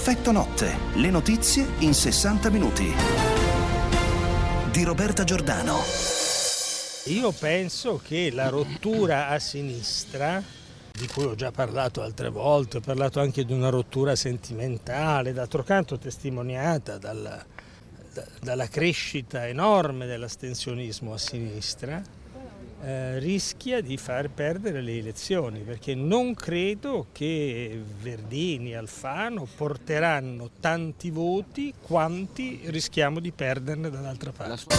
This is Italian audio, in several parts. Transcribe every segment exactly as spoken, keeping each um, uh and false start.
Effetto notte, le notizie in sessanta minuti. Di Roberta Giordano. Io penso che la rottura a sinistra, di cui ho già parlato altre volte, ho parlato anche di una rottura sentimentale, d'altro canto testimoniata dalla, da, dalla crescita enorme dell'astensionismo a sinistra, eh, rischia di far perdere le elezioni, perché non credo che Verdini e Alfano porteranno tanti voti quanti rischiamo di perderne dall'altra parte.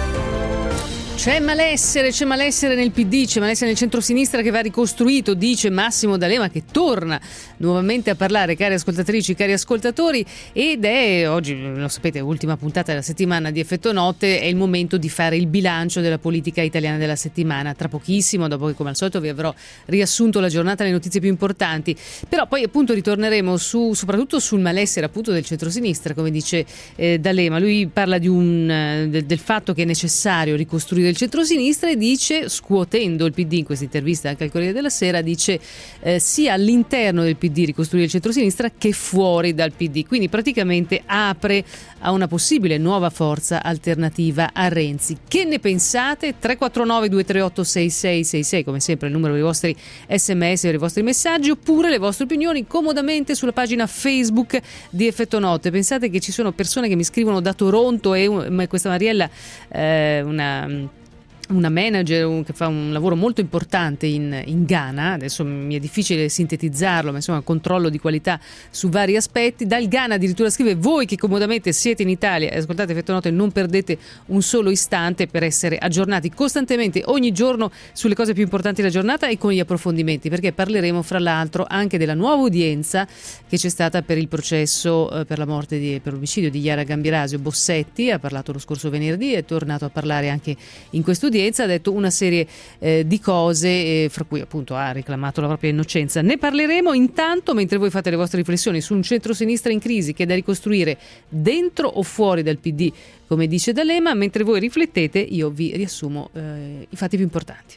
C'è malessere, c'è malessere nel P D, c'è malessere nel centrosinistra che va ricostruito, dice Massimo D'Alema, che torna nuovamente a parlare, cari ascoltatrici, cari ascoltatori, ed è oggi, lo sapete, ultima puntata della settimana di Effetto Notte, è il momento di fare il bilancio della politica italiana della settimana. Tra pochissimo, dopo che come al solito vi avrò riassunto la giornata, le notizie più importanti, però poi appunto ritorneremo su, soprattutto sul malessere appunto del centrosinistra, come dice eh, D'Alema. Lui parla di un, eh, del, del fatto che è necessario ricostruire il centrosinistra e dice, scuotendo il P D in questa intervista anche al Corriere della Sera, dice eh, sia all'interno del P D ricostruire il centrosinistra che fuori dal P D, quindi praticamente apre a una possibile nuova forza alternativa a Renzi. Che ne pensate? tre quattro nove due tre otto sei sei sei sei, come sempre il numero dei vostri sms e dei vostri messaggi, oppure le vostre opinioni comodamente sulla pagina Facebook di Effetto Notte. Pensate che ci sono persone che mi scrivono da Toronto, e questa Mariella, eh, una una manager che fa un lavoro molto importante in, in Ghana, adesso mi è difficile sintetizzarlo, ma insomma controllo di qualità su vari aspetti. Dal Ghana addirittura scrive: voi che comodamente siete in Italia e ascoltate Effetto Notte, non perdete un solo istante per essere aggiornati costantemente ogni giorno sulle cose più importanti della giornata e con gli approfondimenti, perché parleremo fra l'altro anche della nuova udienza che c'è stata per il processo eh, per la morte di, per l'omicidio di Chiara Gambirasio. Bossetti ha parlato lo scorso venerdì, è tornato a parlare anche in quest'udienza, ha detto una serie eh, di cose, eh, fra cui appunto ha reclamato la propria innocenza. Ne parleremo intanto, mentre voi fate le vostre riflessioni su un centrosinistra in crisi che è da ricostruire dentro o fuori dal P D, come dice D'Alema. Mentre voi riflettete, io vi riassumo eh, i fatti più importanti.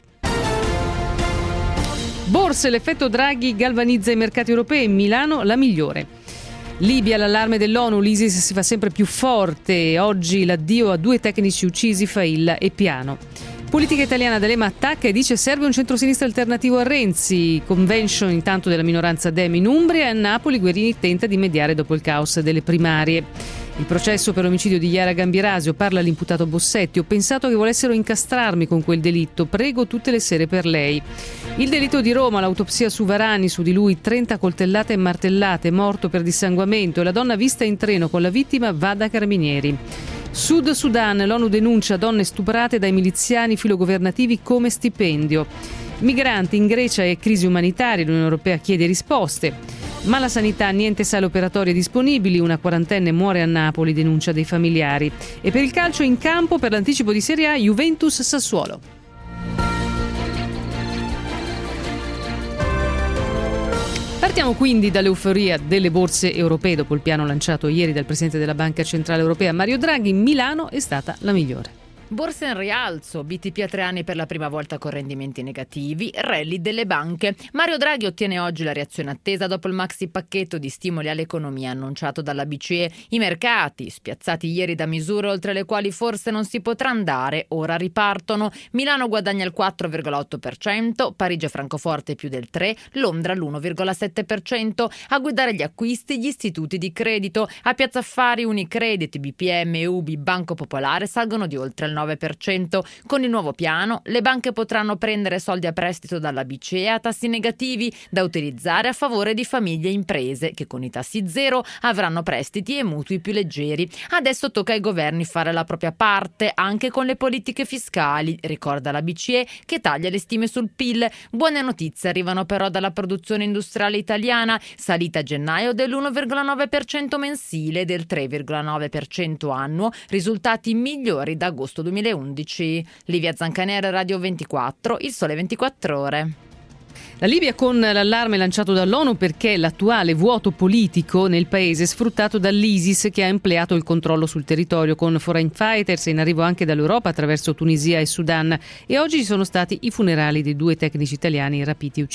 Borse, l'effetto Draghi galvanizza i mercati europei, Milano la migliore. Libia, l'allarme dell'ONU, l'ISIS si fa sempre più forte, oggi l'addio a due tecnici uccisi, Failla e Piano. Politica italiana, D'Alema attacca e dice serve un centrosinistra alternativo a Renzi. Convention intanto della minoranza Dem in Umbria, e a Napoli Guerini tenta di mediare dopo il caos delle primarie. Il processo per l'omicidio di Chiara Gambirasio, parla l'imputato Bossetti: ho pensato che volessero incastrarmi con quel delitto, prego tutte le sere per lei. Il delitto di Roma, l'autopsia su Varani, su di lui trenta coltellate e martellate, morto per dissanguamento, e la donna vista in treno con la vittima va da Carabinieri. Sud Sudan, l'ONU denuncia donne stuprate dai miliziani filogovernativi come stipendio. Migranti in Grecia e crisi umanitaria, l'Unione Europea chiede risposte. Ma la sanità, niente sale operatorie disponibili, una quarantenne muore a Napoli, denuncia dei familiari. E per il calcio in campo, per l'anticipo di Serie A, Juventus Sassuolo. Partiamo quindi dall'euforia delle borse europee dopo il piano lanciato ieri dal presidente della Banca Centrale Europea Mario Draghi. Milano è stata la migliore. Borsa in rialzo, B T P a tre anni per la prima volta con rendimenti negativi, rally delle banche. Mario Draghi ottiene oggi la reazione attesa dopo il maxi pacchetto di stimoli all'economia annunciato dalla B C E. I mercati, spiazzati ieri da misure oltre le quali forse non si potrà andare, ora ripartono. Milano guadagna il quattro virgola otto per cento, Parigi e Francoforte più del tre per cento, Londra l'uno virgola sette per cento. A guidare gli acquisti gli istituti di credito. A Piazza Affari Unicredit, B P M e U B I Banco Popolare salgono di oltre il nove per cento. Con il nuovo piano le banche potranno prendere soldi a prestito dalla B C E a tassi negativi da utilizzare a favore di famiglie e imprese che con i tassi zero avranno prestiti e mutui più leggeri. Adesso tocca ai governi fare la propria parte anche con le politiche fiscali, ricorda la B C E che taglia le stime sul P I L. Buone notizie arrivano però dalla produzione industriale italiana, salita a gennaio dell'uno virgola nove per cento mensile e del tre virgola nove per cento annuo, risultati migliori da agosto duemilaundici. Livia Zancanera, Radio ventiquattro, Il Sole ventiquattro Ore. La Libia con l'allarme lanciato dall'ONU perché l'attuale vuoto politico nel paese è sfruttato dall'ISIS, che ha ampliato il controllo sul territorio con foreign fighters in arrivo anche dall'Europa attraverso Tunisia e Sudan, e oggi ci sono stati i funerali dei due tecnici italiani rapiti e uccisi.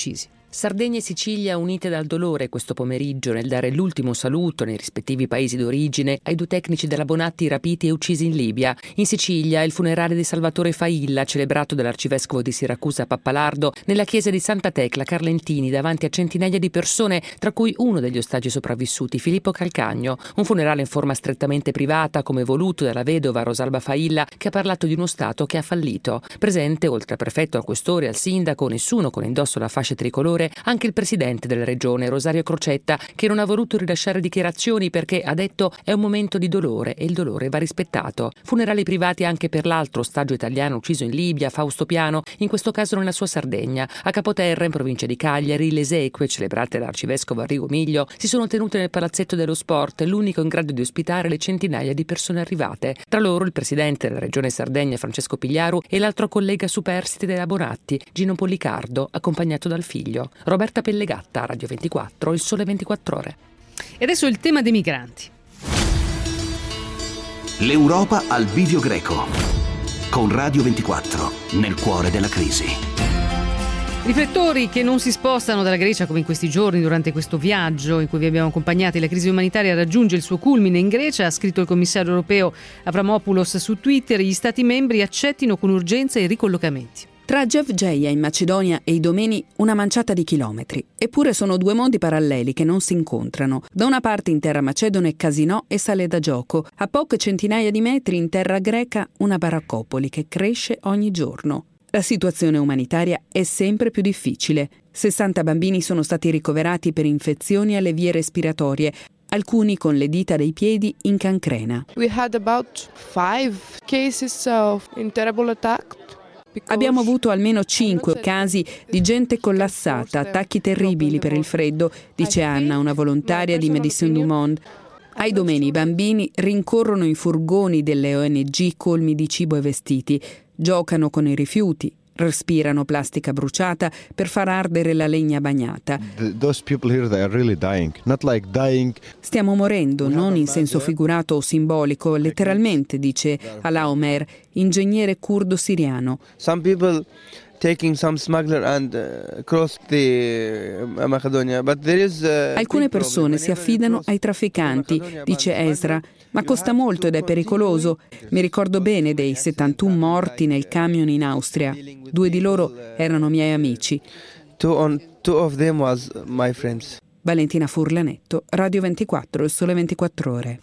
Sardegna e Sicilia unite dal dolore questo pomeriggio nel dare l'ultimo saluto nei rispettivi paesi d'origine ai due tecnici della Bonatti rapiti e uccisi in Libia. In Sicilia il funerale di Salvatore Failla, celebrato dall'arcivescovo di Siracusa Pappalardo nella chiesa di Santa Tecla Carlentini davanti a centinaia di persone, tra cui uno degli ostaggi sopravvissuti, Filippo Calcagno. Un funerale in forma strettamente privata, come voluto dalla vedova Rosalba Failla, che ha parlato di uno Stato che ha fallito. Presente, oltre al prefetto, al questore, al sindaco, nessuno con indosso la fascia tricolore, anche il presidente della regione, Rosario Crocetta, che non ha voluto rilasciare dichiarazioni perché, ha detto, è un momento di dolore e il dolore va rispettato. Funerali privati anche per l'altro ostaggio italiano ucciso in Libia, Fausto Piano, in questo caso nella sua Sardegna. A Capoterra, in provincia di Cagliari, le esequie, celebrate dall'arcivescovo Arrigo Miglio, si sono tenute nel Palazzetto dello Sport, l'unico in grado di ospitare le centinaia di persone arrivate. Tra loro il presidente della regione Sardegna, Francesco Pigliaru, e l'altro collega superstite della Bonatti, Gino Pollicardo, accompagnato dal figlio. Roberta Pellegatta, Radio ventiquattro, Il Sole ventiquattro Ore. E adesso il tema dei migranti. L'Europa al bivio greco. Con Radio ventiquattro, nel cuore della crisi. Riflettori che non si spostano dalla Grecia come in questi giorni durante questo viaggio in cui vi abbiamo accompagnati. La crisi umanitaria raggiunge il suo culmine in Grecia, ha scritto il commissario europeo Avramopoulos su Twitter. Gli stati membri accettino con urgenza i ricollocamenti. Tra Gevgeia in Macedonia e Idomeni una manciata di chilometri. Eppure sono due mondi paralleli che non si incontrano. Da una parte in terra macedone casinò e sale da gioco. A poche centinaia di metri in terra greca una baraccopoli che cresce ogni giorno. La situazione umanitaria è sempre più difficile. sessanta bambini sono stati ricoverati per infezioni alle vie respiratorie, alcuni con le dita dei piedi in cancrena. We had about five cases of terrible attack. Abbiamo avuto almeno cinque casi di gente collassata, attacchi terribili per il freddo, dice Anna, una volontaria di Médecins du Monde. Ai domeni i bambini rincorrono i furgoni delle O N G colmi di cibo e vestiti, giocano con i rifiuti, respirano plastica bruciata per far ardere la legna bagnata. Those people here, they are really dying. Not like dying. Stiamo morendo, non in senso figurato o simbolico, letteralmente, dice Alaa Omer, ingegnere curdo siriano. Some people taking some smuggler and uh, cross the uh, Macedonia, but there is uh, Alcune persone si affidano ai trafficanti, dice Ezra, ma costa molto ed è pericoloso. Mi ricordo bene dei settantuno morti nel camion in Austria. Due di loro erano miei amici. Two, on, two of them was my friends. Valentina Furlanetto, Radio ventiquattro, Il Sole ventiquattro Ore.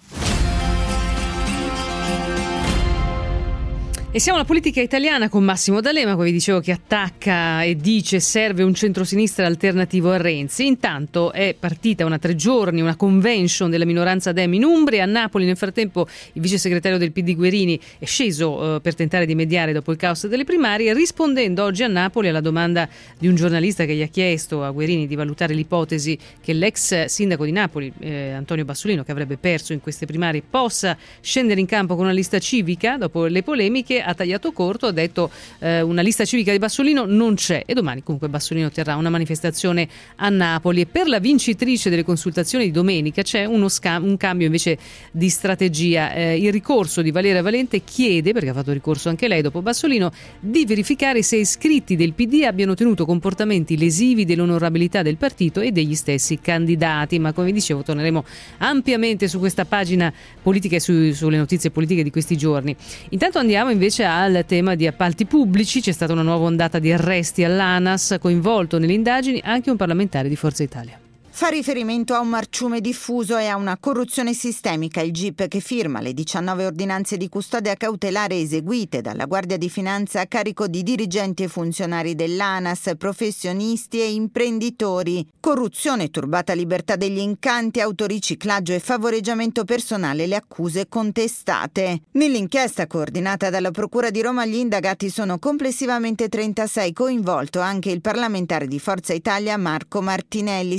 E siamo alla politica italiana con Massimo D'Alema, come vi dicevo, che attacca e dice serve un centrosinistra alternativo a Renzi. Intanto è partita una tre giorni, una convention della minoranza Dem in Umbria. A Napoli nel frattempo il vice segretario del P D Guerini è sceso eh, per tentare di mediare dopo il caos delle primarie, rispondendo oggi a Napoli alla domanda di un giornalista che gli ha chiesto a Guerini di valutare l'ipotesi che l'ex sindaco di Napoli, eh, Antonio Bassolino, che avrebbe perso in queste primarie, possa scendere in campo con una lista civica. Dopo le polemiche ha tagliato corto, ha detto eh, una lista civica di Bassolino non c'è, e domani comunque Bassolino terrà una manifestazione a Napoli. E per la vincitrice delle consultazioni di domenica c'è uno scam- un cambio invece di strategia. Eh, il ricorso di Valeria Valente chiede, perché ha fatto ricorso anche lei dopo Bassolino, di verificare se iscritti del P D abbiano tenuto comportamenti lesivi dell'onorabilità del partito e degli stessi candidati. Ma come dicevo, torneremo ampiamente su questa pagina politica e su, sulle notizie politiche di questi giorni. Intanto andiamo invece al tema di appalti pubblici. C'è stata una nuova ondata di arresti all'ANAS, coinvolto nelle indagini anche un parlamentare di Forza Italia. Fa riferimento a un marciume diffuso e a una corruzione sistemica il G I P che firma le diciannove ordinanze di custodia cautelare eseguite dalla Guardia di Finanza a carico di dirigenti e funzionari dell'ANAS, professionisti e imprenditori. Corruzione, turbata libertà degli incanti, autoriciclaggio e favoreggiamento personale le accuse contestate. Nell'inchiesta coordinata dalla Procura di Roma gli indagati sono complessivamente trentasei, coinvolto anche il parlamentare di Forza Italia Marco Martinelli. Secondo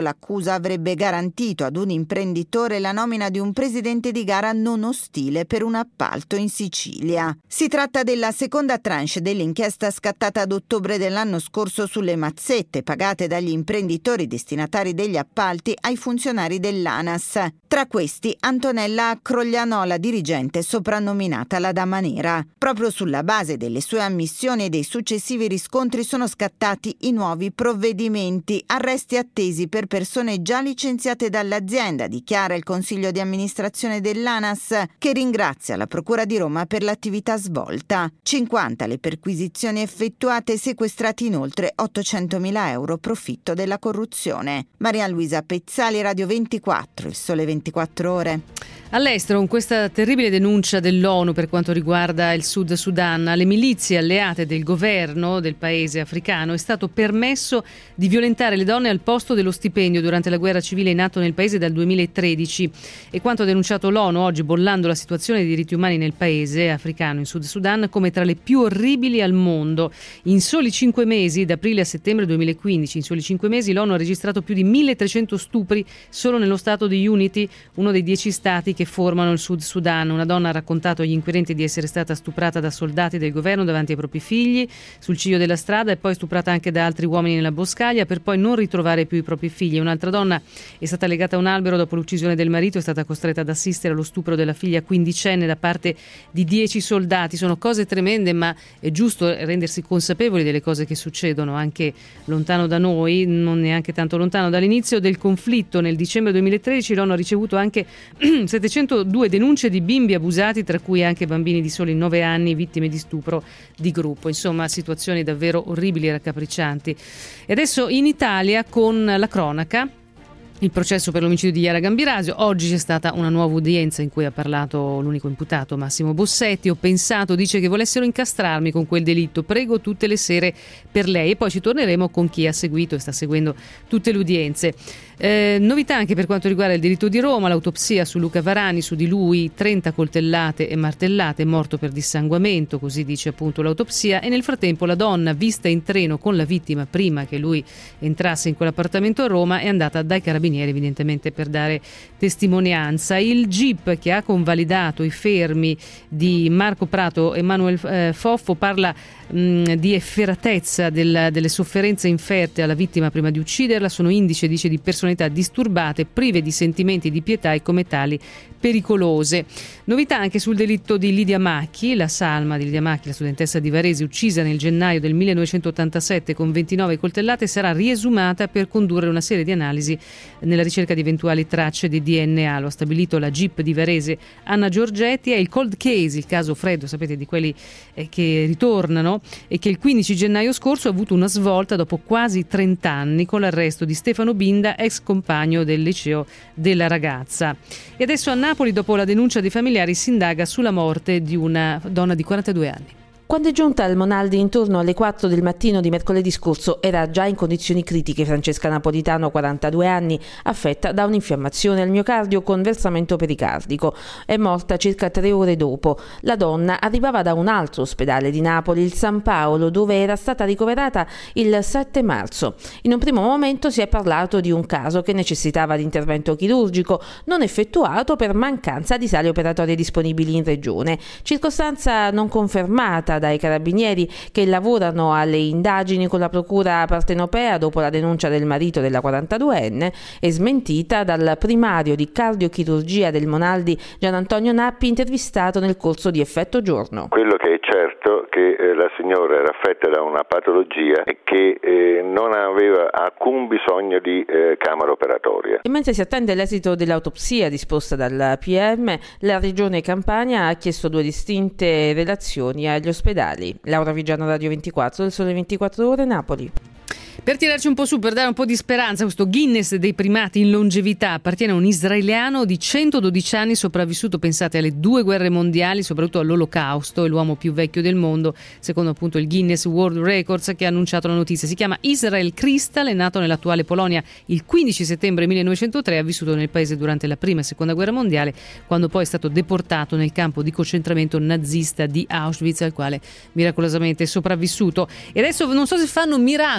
l'accusa avrebbe garantito ad un imprenditore la nomina di un presidente di gara non ostile per un appalto in Sicilia. Si tratta della seconda tranche dell'inchiesta scattata ad ottobre dell'anno scorso sulle mazzette pagate dagli imprenditori destinatari degli appalti ai funzionari dell'ANAS. Tra questi Antonella Croglianò, la dirigente soprannominata la Dama Nera. Proprio sulla base delle sue ammissioni e dei successivi riscontri sono scattati i nuovi provvedimenti, arresti attesi per persone già licenziate dall'azienda, dichiara il consiglio di amministrazione dell'ANAS, che ringrazia la Procura di Roma per l'attività svolta. cinquanta le perquisizioni effettuate e sequestrati inoltre ottocentomila euro profitto della corruzione. Maria Luisa Pezzali, Radio ventiquattro, Il Sole ventiquattro Ore. All'estero, con questa terribile denuncia dell'ONU per quanto riguarda il Sud Sudan, alle milizie alleate del governo del paese africano è stato permesso di violentare le donne al posto dello stipendio durante la guerra civile in atto nel paese dal duemilatredici. E quanto ha denunciato l'ONU oggi, bollando la situazione dei diritti umani nel paese africano, in Sud Sudan, come tra le più orribili al mondo. In soli cinque mesi, da aprile a settembre duemilaquindici, in soli cinque mesi l'ONU ha registrato più di milletrecento stupri solo nello stato di Unity, uno dei dieci stati che formano il Sud Sudan. Una donna ha raccontato agli inquirenti di essere stata stuprata da soldati del governo davanti ai propri figli sul ciglio della strada e poi stuprata anche da altri uomini nella boscaglia per poi non ritrovare più i propri figli. Un'altra donna è stata legata a un albero dopo l'uccisione del marito, è stata costretta ad assistere allo stupro della figlia quindicenne da parte di dieci soldati. Sono cose tremende, ma è giusto rendersi consapevoli delle cose che succedono anche lontano da noi, non neanche tanto lontano. Dall'inizio del conflitto nel dicembre duemilatredici l'ONU ha ricevuto anche settecentodue denunce di bimbi abusati, tra cui anche bambini di soli nove anni vittime di stupro di gruppo. Insomma, situazioni davvero orribili e raccapriccianti. E adesso in Italia con la cronaca. Il processo per l'omicidio di Chiara Gambirasio. Oggi c'è stata una nuova udienza in cui ha parlato l'unico imputato, Massimo Bossetti. Ho pensato, dice, che volessero incastrarmi con quel delitto. Prego tutte le sere per lei. E poi ci torneremo con chi ha seguito e sta seguendo tutte le udienze. Eh, novità anche per quanto riguarda il diritto di Roma, l'autopsia su Luca Varani, su di lui trenta coltellate e martellate, morto per dissanguamento, così dice appunto l'autopsia. E nel frattempo la donna, vista in treno con la vittima prima che lui entrasse in quell'appartamento a Roma, è andata dai carabinieri evidentemente per dare testimonianza. Il G I P che ha convalidato i fermi di Marco Prato e Manuel eh, Foffo parla mh, di efferatezza del, delle sofferenze inferte alla vittima prima di ucciderla. Sono indice, dice, di personalità disturbate, prive di sentimenti di pietà e come tali pericolose. Novità anche sul delitto di Lidia Macchi, la salma di Lidia Macchi, la studentessa di Varese uccisa nel gennaio del millenovecentottantasette con ventinove coltellate, sarà riesumata per condurre una serie di analisi nella ricerca di eventuali tracce di D N A. Lo ha stabilito la G I P di Varese Anna Giorgetti. È il cold case, il caso freddo, sapete, di quelli eh, che ritornano, e che il quindici gennaio scorso ha avuto una svolta dopo quasi trenta anni con l'arresto di Stefano Binda, ex compagno del liceo della ragazza. E adesso a Napoli, dopo la denuncia dei familiari, si indaga sulla morte di una donna di quarantadue anni. Quando è giunta al Monaldi intorno alle quattro del mattino di mercoledì scorso era già in condizioni critiche Francesca Napolitano, quarantadue anni, affetta da un'infiammazione al miocardio con versamento pericardico. È morta circa tre ore dopo. La donna arrivava da un altro ospedale di Napoli, il San Paolo, dove era stata ricoverata il sette marzo. In un primo momento si è parlato di un caso che necessitava di intervento chirurgico, non effettuato per mancanza di sale operatorie disponibili in regione, circostanza non confermata dai carabinieri che lavorano alle indagini con la procura partenopea dopo la denuncia del marito della quarantaduenne e smentita dal primario di cardiochirurgia del Monaldi Gian Antonio Nappi, intervistato nel corso di Effetto Giorno. Quello che è certo è che eh, la signora era affetta da una patologia e che eh, non aveva alcun bisogno di eh, camera operatoria. E mentre si attende l'esito dell'autopsia disposta dal P M, la Regione Campania ha chiesto due distinte relazioni agli ospedali. Laura Vigiano, Radio ventiquattro, del Sole ventiquattro Ore, Napoli. Per tirarci un po' su, per dare un po' di speranza, questo Guinness dei primati in longevità appartiene a un israeliano di centododici anni, sopravvissuto, pensate, alle due guerre mondiali, soprattutto all'Olocausto, è l'uomo più vecchio del mondo, secondo appunto il Guinness World Records, che ha annunciato la notizia. Si chiama Israel Crystal, è nato nell'attuale Polonia il quindici settembre millenovecentotre, ha vissuto nel paese durante la prima e seconda guerra mondiale, quando poi è stato deportato nel campo di concentramento nazista di Auschwitz, al quale miracolosamente è sopravvissuto. E adesso non so se fanno miracoli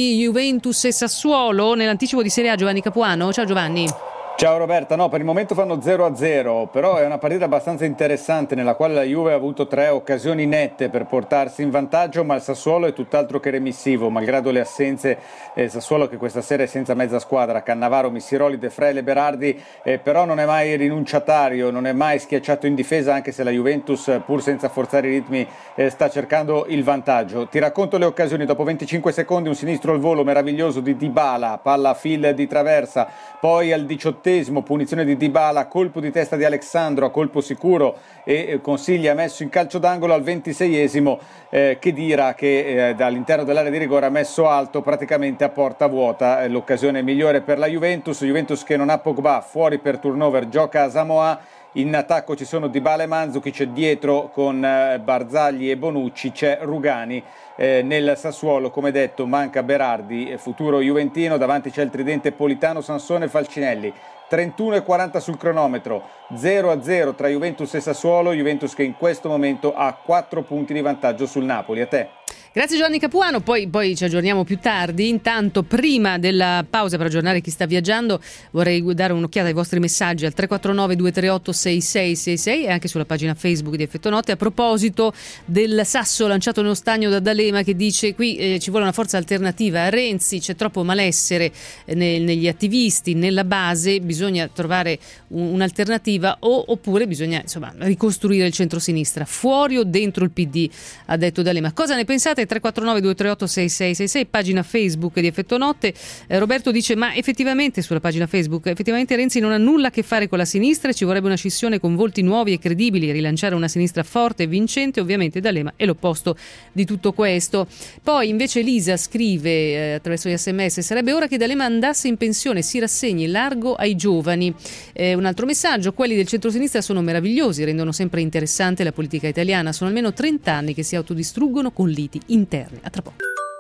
domani Juventus e Sassuolo nell'anticipo di Serie A. Giovanni Capuano, ciao Giovanni. Ciao Roberta, no, per il momento fanno zero a zero, però è una partita abbastanza interessante nella quale la Juve ha avuto tre occasioni nette per portarsi in vantaggio, ma il Sassuolo è tutt'altro che remissivo, malgrado le assenze. eh, Sassuolo che questa sera è senza mezza squadra, Cannavaro, Missiroli, De Frel e Berardi, eh, però non è mai rinunciatario, non è mai schiacciato in difesa, anche se la Juventus, pur senza forzare i ritmi, eh, sta cercando il vantaggio. Ti racconto le occasioni: dopo venticinque secondi un sinistro al volo meraviglioso di Dybala, palla a fil di traversa, poi al diciottesimo punizione di Dybala, colpo di testa di Alexandro a colpo sicuro e Consiglia messo in calcio d'angolo. Al ventiseiesimo eh, Khedira che eh, dall'interno dell'area di rigore ha messo alto praticamente a porta vuota, eh, l'occasione migliore per la Juventus. Juventus che non ha Pogba, fuori per turnover, gioca a Samoa. In attacco ci sono Dybala e Mandzukic, dietro con eh, Barzagli e Bonucci c'è Rugani. Eh, nel Sassuolo, come detto, manca Berardi, eh, futuro juventino, davanti c'è il tridente Politano, Sansone e Falcinelli. trentuno e quaranta sul cronometro, zero a zero tra Juventus e Sassuolo. Juventus che in questo momento ha quattro punti di vantaggio sul Napoli. A te. Grazie Giovanni Capuano, poi, poi ci aggiorniamo più tardi. Intanto, prima della pausa per aggiornare chi sta viaggiando, vorrei dare un'occhiata ai vostri messaggi al tre quattro nove due tre otto sei sei sei sei e anche sulla pagina Facebook di Effetto Notte, a proposito del sasso lanciato nello stagno da D'Alema, che dice qui eh, ci vuole una forza alternativa a Renzi, c'è troppo malessere eh, nel, negli attivisti, nella base, bisogna trovare un, un'alternativa o, oppure bisogna insomma ricostruire il centrosinistra, fuori o dentro il P D, ha detto D'Alema. Cosa ne pensate? tre quattro nove due tre otto sei sei sei sei, pagina Facebook di Effetto Notte. eh, Roberto dice: ma effettivamente, sulla pagina Facebook, effettivamente Renzi non ha nulla a che fare con la sinistra e ci vorrebbe una scissione con volti nuovi e credibili, rilanciare una sinistra forte e vincente. Ovviamente D'Alema è l'opposto di tutto questo. Poi invece Elisa scrive eh, attraverso gli sms: sarebbe ora che D'Alema andasse in pensione, si rassegni, largo ai giovani. Eh, un altro messaggio: quelli del centrosinistra sono meravigliosi, rendono sempre interessante la politica italiana, sono almeno trenta anni che si autodistruggono con liti interne. A tra poco.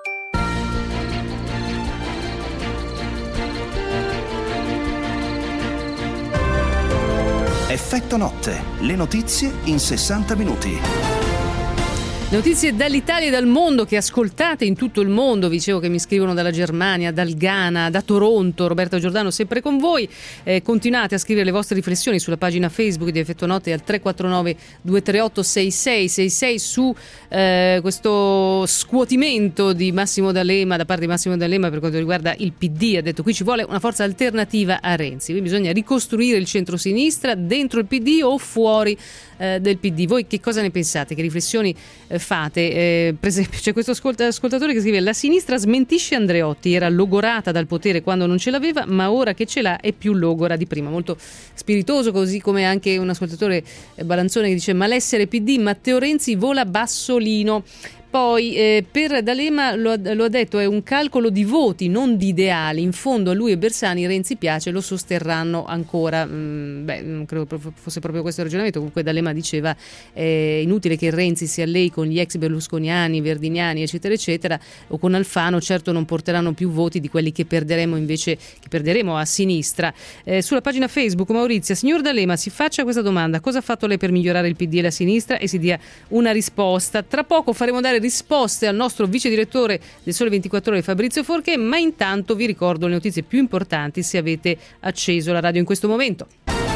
Effetto Notte, le notizie in sessanta minuti. Notizie dall'Italia e dal mondo che ascoltate in tutto il mondo. Vi dicevo che mi scrivono dalla Germania, dal Ghana, da Toronto. Roberto Giordano sempre con voi. Eh, continuate a scrivere le vostre riflessioni sulla pagina Facebook di Effetto Notte al tre quattro nove due tre otto sei sei sei sei su eh, questo scuotimento di Massimo D'Alema, da parte di Massimo D'Alema per quanto riguarda il P D. Ha detto: qui ci vuole una forza alternativa a Renzi, qui bisogna ricostruire il centrosinistra dentro il P D o fuori eh, del P D. Voi che cosa ne pensate? Che riflessioni eh, fate? Eh, per esempio c'è questo ascoltatore che scrive: la sinistra smentisce Andreotti, era logorata dal potere quando non ce l'aveva, ma ora che ce l'ha è più logora di prima. Molto spiritoso, così come anche un ascoltatore eh, Balanzone che dice: malessere P D, Matteo Renzi vola bassolino. Poi eh, per D'Alema lo, lo ha detto, è un calcolo di voti, non di ideali. In fondo a lui e Bersani Renzi piace, lo sosterranno ancora. Mm, beh, non credo fosse proprio questo il ragionamento. Comunque D'Alema diceva: è inutile che Renzi si allei con gli ex berlusconiani, verdiniani, eccetera, eccetera, o con Alfano, certo non porteranno più voti di quelli che perderemo invece, che perderemo a sinistra. Eh, sulla pagina Facebook Maurizia: signor D'Alema, si faccia questa domanda: cosa ha fatto lei per migliorare il P D e la sinistra? E si dia una risposta. Tra poco faremo dare risposte al nostro vice direttore del Sole ventiquattro Ore Fabrizio Forché, ma intanto vi ricordo le notizie più importanti se avete acceso la radio in questo momento.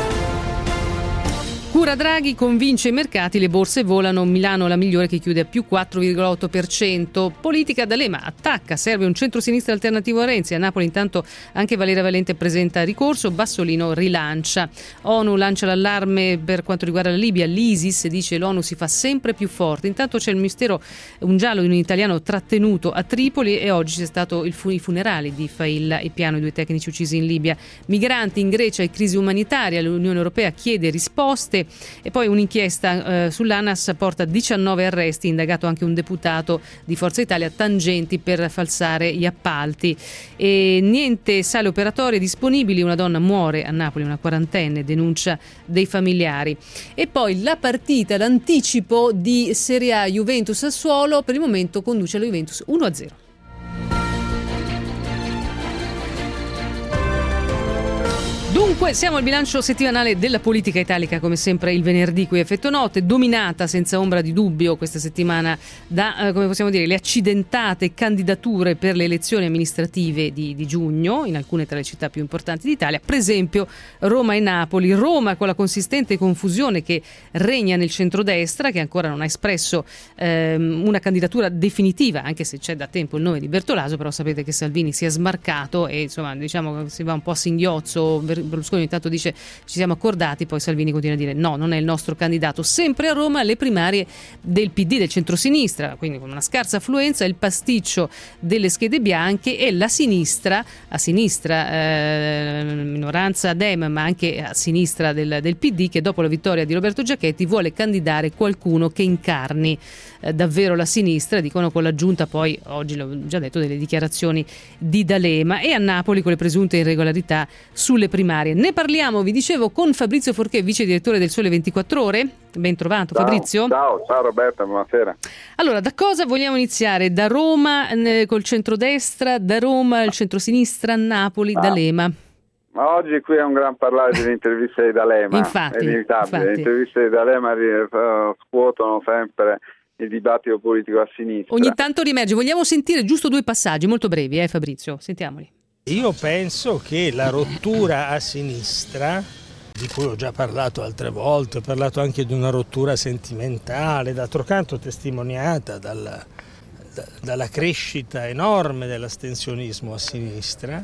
Cura Draghi convince i mercati, le borse volano, Milano la migliore che chiude a più quattro virgola otto per cento. Politica D'Alema attacca, serve un centro-sinistra alternativo a Renzi. A Napoli intanto anche Valeria Valente presenta ricorso, Bassolino rilancia. ONU lancia l'allarme per quanto riguarda la Libia, l'ISIS dice l'ONU si fa sempre più forte. Intanto c'è il mistero, un giallo in italiano trattenuto a Tripoli e oggi c'è stato il fu- i funerali di Failla e Piano, i due tecnici uccisi in Libia. Migranti in Grecia e crisi umanitaria, l'Unione Europea chiede risposte. E poi un'inchiesta eh, sull'ANAS porta diciannove arresti, indagato anche un deputato di Forza Italia, tangenti per falsare gli appalti. E niente sale operatorie disponibili, una donna muore a Napoli, una quarantenne, denuncia dei familiari. E poi la partita, l'anticipo di Serie A Juventus-Sassuolo, per il momento conduce la Juventus uno a zero. Dunque Dunque siamo al bilancio settimanale della politica italica, come sempre il venerdì qui a Effetto Note, dominata senza ombra di dubbio questa settimana da, eh, come possiamo dire, le accidentate candidature per le elezioni amministrative di, di giugno in alcune tra le città più importanti d'Italia, per esempio Roma e Napoli. Roma con la consistente confusione che regna nel centrodestra, che ancora non ha espresso ehm, una candidatura definitiva, anche se c'è da tempo il nome di Bertolaso, però sapete che Salvini si è smarcato e insomma diciamo si va un po' a singhiozzo. Berlusconi intanto dice ci siamo accordati, poi Salvini continua a dire no, non è il nostro candidato. Sempre a Roma le primarie del P D, del centrosinistra, quindi con una scarsa affluenza, il pasticcio delle schede bianche e la sinistra, a sinistra eh, minoranza Dem, ma anche a sinistra del, del P D, che dopo la vittoria di Roberto Giachetti vuole candidare qualcuno che incarni eh, davvero la sinistra, dicono con l'aggiunta poi, oggi l'ho già detto, delle dichiarazioni di D'Alema. E a Napoli con le presunte irregolarità sulle primarie. Ne parliamo, vi dicevo, con Fabrizio Forché, vice direttore del Sole ventiquattro Ore. Ben trovato, ciao, Fabrizio. Ciao, ciao Roberta, buonasera. Allora, da cosa vogliamo iniziare? Da Roma eh, col centrodestra, da Roma al centrosinistra, Napoli, ah. D'Alema. Ma oggi qui è un gran parlare delle interviste di D'Alema. Infatti, è inevitabile. infatti. Le interviste di D'Alema uh, scuotono sempre il dibattito politico a sinistra. Ogni tanto riemerge. Vogliamo sentire giusto due passaggi molto brevi, eh Fabrizio? Sentiamoli. Io penso che la rottura a sinistra, di cui ho già parlato altre volte, ho parlato anche di una rottura sentimentale, d'altro canto testimoniata dalla, da, dalla crescita enorme dell'astensionismo a sinistra,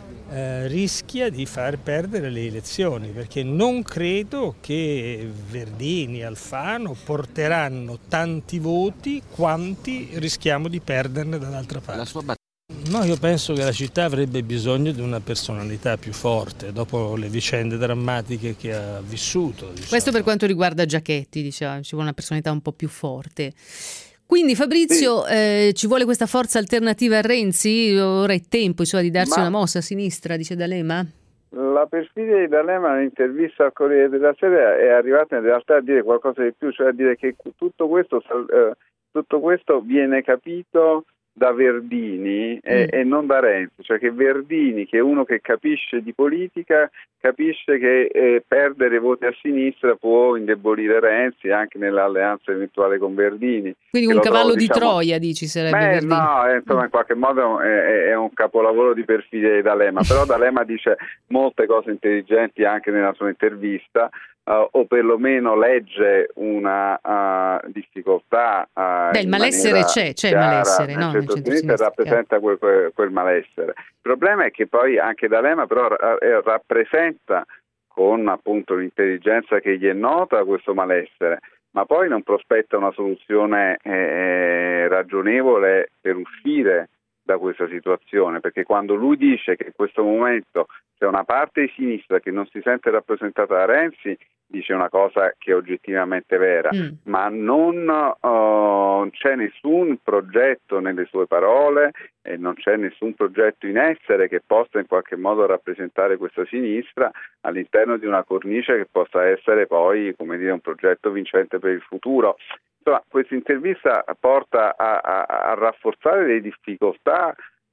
eh, rischia di far perdere le elezioni, perché non credo che Verdini e Alfano porteranno tanti voti quanti rischiamo di perderne dall'altra parte. La sua No, io penso che la città avrebbe bisogno di una personalità più forte dopo le vicende drammatiche che ha vissuto. Diciamo. Questo per quanto riguarda Giachetti, diciamo, ci vuole una personalità un po' più forte. Quindi Fabrizio, sì. eh, ci vuole questa forza alternativa a Renzi? Ora è tempo insomma, di darsi Ma... una mossa a sinistra, dice D'Alema? La perfidia di D'Alema nell'intervista al Corriere della Sera è arrivata in realtà a dire qualcosa di più, cioè a dire che tutto questo, eh, tutto questo viene capito da Verdini e, mm. e non da Renzi, cioè che Verdini, che è uno che capisce di politica, capisce che eh, perdere voti a sinistra può indebolire Renzi anche nell'alleanza eventuale con Verdini. Quindi un cavallo trovo, di diciamo, Troia, dici, sarebbe beh, Verdini. No, eh, insomma, in qualche modo è, è un capolavoro di perfidia di D'Alema, però D'Alema dice molte cose intelligenti anche nella sua intervista, Uh, o perlomeno legge una uh, difficoltà. Uh, Beh, il malessere c'è, c'è il malessere, no? Nel centro-sinistra rappresenta quel, quel, quel malessere. Il problema è che poi anche D'Alema però ra- rappresenta con appunto l'intelligenza che gli è nota questo malessere, ma poi non prospetta una soluzione eh, ragionevole per uscire da questa situazione, perché quando lui dice che in questo momento c'è una parte di sinistra che non si sente rappresentata da Renzi, dice una cosa che è oggettivamente vera, mm. ma non uh, c'è nessun progetto nelle sue parole e non c'è nessun progetto in essere che possa in qualche modo rappresentare questa sinistra all'interno di una cornice che possa essere poi, come dire, un progetto vincente per il futuro. Insomma, questa intervista porta a, a, a rafforzare le difficoltà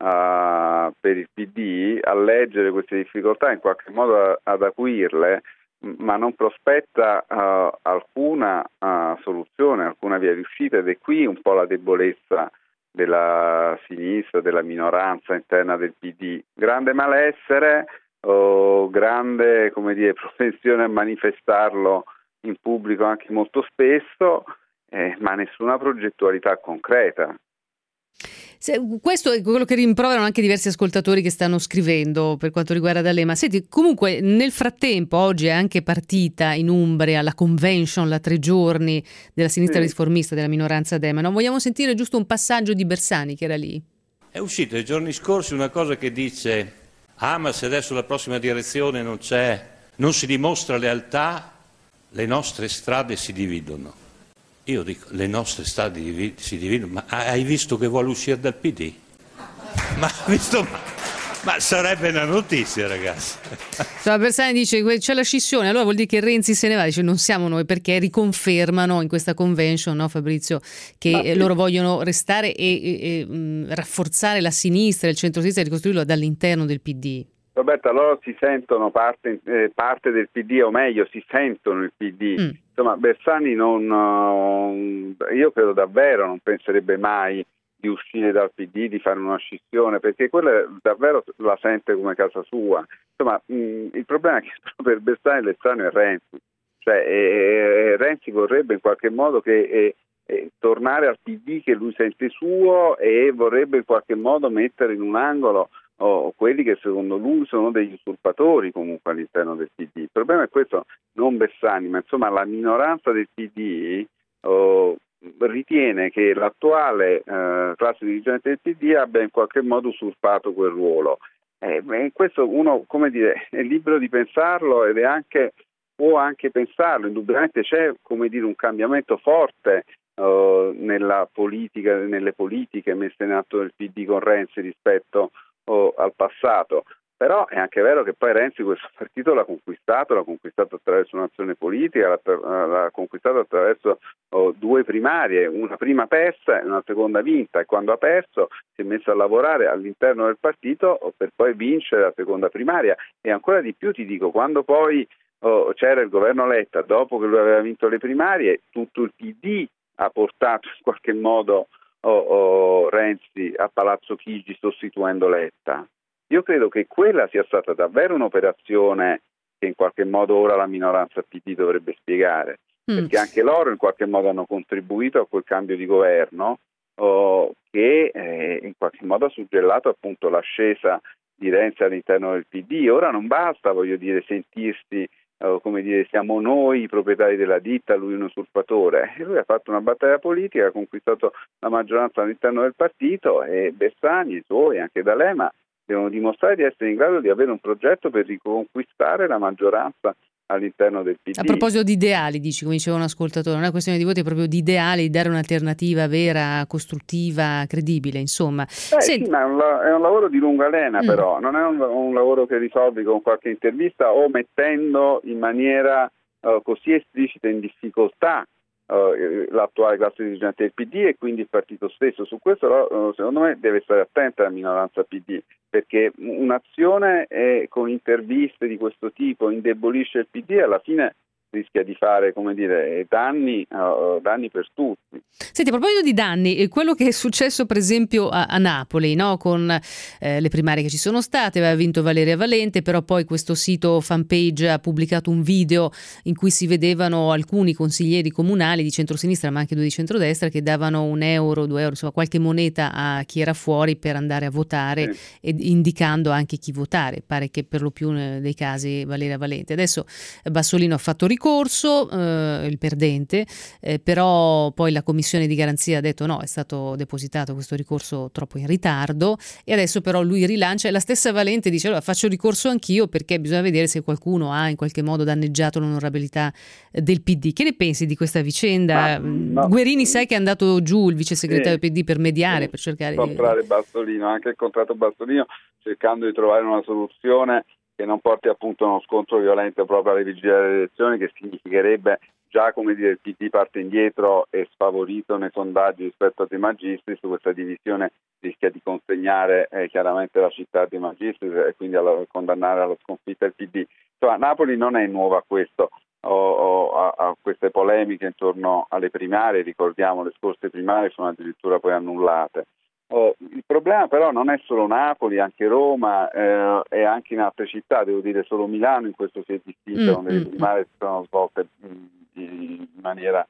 uh, per il P D, a leggere queste difficoltà, in qualche modo a, ad acuirle, ma non prospetta uh, alcuna uh, soluzione, alcuna via di uscita, ed è qui un po' la debolezza della sinistra, della minoranza interna del P D. Grande malessere, oh, grande, come dire, propensione a manifestarlo in pubblico anche molto spesso, eh, ma nessuna progettualità concreta. Se, questo è quello che rimproverano anche diversi ascoltatori che stanno scrivendo per quanto riguarda D'Alema. Senti, comunque nel frattempo oggi è anche partita in Umbria la convention, la tre giorni della sinistra sì. riformista, della minoranza Dem. Non vogliamo sentire giusto un passaggio di Bersani che era lì? È uscita nei giorni scorsi una cosa che dice ah ma se adesso la prossima direzione non c'è, non si dimostra lealtà, le nostre strade si dividono. Io dico, le nostre strade si dividono, ma hai visto che vuole uscire dal P D? Ma, visto, ma, ma sarebbe una notizia, ragazzi. Insomma, Bersani dice c'è la scissione, allora vuol dire che Renzi se ne va, dice non siamo noi, perché riconfermano in questa convention, no Fabrizio, che ma, eh, loro vogliono restare e, e, e mh, rafforzare la sinistra, il centro-sinistra e ricostruirlo dall'interno del P D. Roberta, loro si sentono parte, eh, parte del P D, o meglio si sentono il P D. Mm. Insomma, Bersani non, uh, io credo davvero non penserebbe mai di uscire dal P D, di fare una scissione, perché quella davvero la sente come casa sua. Insomma, mh, il problema è che per Bersani l'estraneo è Renzi, cioè eh, Renzi vorrebbe in qualche modo che eh, eh, tornare al P D che lui sente suo, e vorrebbe in qualche modo mettere in un angolo oh, quelli che secondo lui sono degli usurpatori comunque all'interno del P D. Il problema è questo, non Bersani, ma insomma la minoranza del P D oh, ritiene che l'attuale eh, classe dirigente del P D abbia in qualche modo usurpato quel ruolo. Eh, questo uno, come dire, è libero di pensarlo ed è anche, può anche pensarlo. Indubbiamente c'è, come dire, un cambiamento forte uh, nella politica, nelle politiche messe in atto dal P D con Renzi rispetto uh, al passato. Però è anche vero che poi Renzi questo partito l'ha conquistato, l'ha conquistato attraverso un'azione politica, l'ha, l'ha conquistato attraverso oh, due primarie, una prima persa e una seconda vinta, e quando ha perso si è messo a lavorare all'interno del partito per poi vincere la seconda primaria. E ancora di più ti dico, quando poi oh, c'era il governo Letta, dopo che lui aveva vinto le primarie, tutto il P D ha portato in qualche modo oh, oh, Renzi a Palazzo Chigi sostituendo Letta. Io credo che quella sia stata davvero un'operazione che in qualche modo ora la minoranza P D dovrebbe spiegare, mm. perché anche loro in qualche modo hanno contribuito a quel cambio di governo oh, che eh, in qualche modo ha suggellato appunto l'ascesa di Renzi all'interno del P D. Ora non basta, voglio dire, sentirsi oh, come dire, siamo noi i proprietari della ditta, lui un usurpatore. E lui ha fatto una battaglia politica, ha conquistato la maggioranza all'interno del partito, e Bersani, i suoi, anche D'Alema, devono dimostrare di essere in grado di avere un progetto per riconquistare la maggioranza all'interno del P D. A proposito di ideali, dici, come diceva un ascoltatore, non è una questione di voti, è proprio di ideali, di dare un'alternativa vera, costruttiva, credibile, insomma. Eh, sì, ma è un, è un lavoro di lunga lena, mm. però non è un, un lavoro che risolvi con qualche intervista o mettendo in maniera uh, così esplicita in difficoltà Uh, l'attuale classe dirigente del P D e quindi il partito stesso. Su questo uh, secondo me deve stare attenta la minoranza P D, perché un'azione eh, con interviste di questo tipo indebolisce il P D e alla fine rischia di fare, come dire, danni, uh, danni per tutti. Senti, a proposito di danni, quello che è successo per esempio a, a Napoli, no? Con eh, le primarie che ci sono state, aveva vinto Valeria Valente, però poi questo sito Fanpage ha pubblicato un video in cui si vedevano alcuni consiglieri comunali di centrosinistra, ma anche due di centrodestra, che davano un euro, due euro, insomma qualche moneta a chi era fuori per andare a votare, sì. ed indicando anche chi votare. Pare che per lo più dei casi Valeria Valente. Adesso Bassolino ha fatto ricorso, Corso, eh, il perdente, eh, però poi la commissione di garanzia ha detto no, è stato depositato questo ricorso troppo in ritardo, e adesso però lui rilancia, e la stessa Valente dice allora faccio ricorso anch'io perché bisogna vedere se qualcuno ha in qualche modo danneggiato l'onorabilità del P D. Che ne pensi di questa vicenda? Ma, no. Guerini sai che è andato giù il vice segretario sì, P D per mediare, sì, per cercare di comprare Bassolino, anche il contratto Bassolino, cercando di trovare una soluzione che non porti appunto uno scontro violento proprio alle vigilie delle elezioni, che significherebbe già, come dire, il P D parte indietro e sfavorito nei sondaggi rispetto a De Magistris. Su questa divisione rischia di consegnare eh, chiaramente la città De Magistris e quindi alla, condannare alla sconfitta il P D. Insomma, Napoli non è nuova a questo, o, o a, a queste polemiche intorno alle primarie. Ricordiamo, le scorse primarie sono addirittura poi annullate. Oh, il problema però non è solo Napoli, anche Roma eh, e anche in altre città, devo dire solo Milano in questo si è distinta, mm, dove le primarie si sono svolte mh, in maniera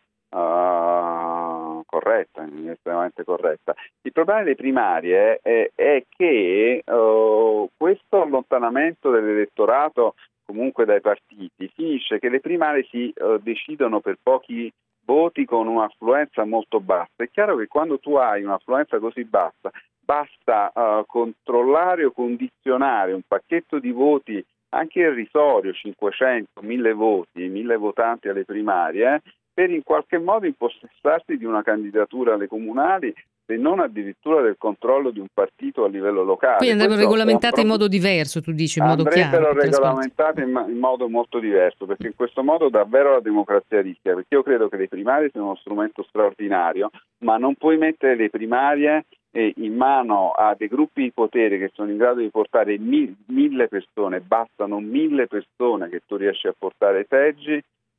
uh, corretta, in estremamente corretta. Il problema delle primarie è, è che uh, questo allontanamento dell'elettorato comunque dai partiti finisce che le primarie si uh, decidono per pochi voti con un'affluenza molto bassa. È chiaro che quando tu hai un'affluenza così bassa, basta uh, controllare o condizionare un pacchetto di voti anche irrisorio, cinquecento, mille voti, mille votanti alle primarie, eh, per in qualche modo impossessarsi di una candidatura alle comunali, se non addirittura del controllo di un partito a livello locale. Quindi andrebbero regolamentate in modo diverso, tu dici, in modo chiaro. Andrebbero regolamentate in, in modo molto diverso, perché in questo modo davvero la democrazia rischia, perché io credo che le primarie siano uno strumento straordinario, ma non puoi mettere le primarie eh, in mano a dei gruppi di potere che sono in grado di portare mi, mille persone, bastano mille persone che tu riesci a portare ai seggi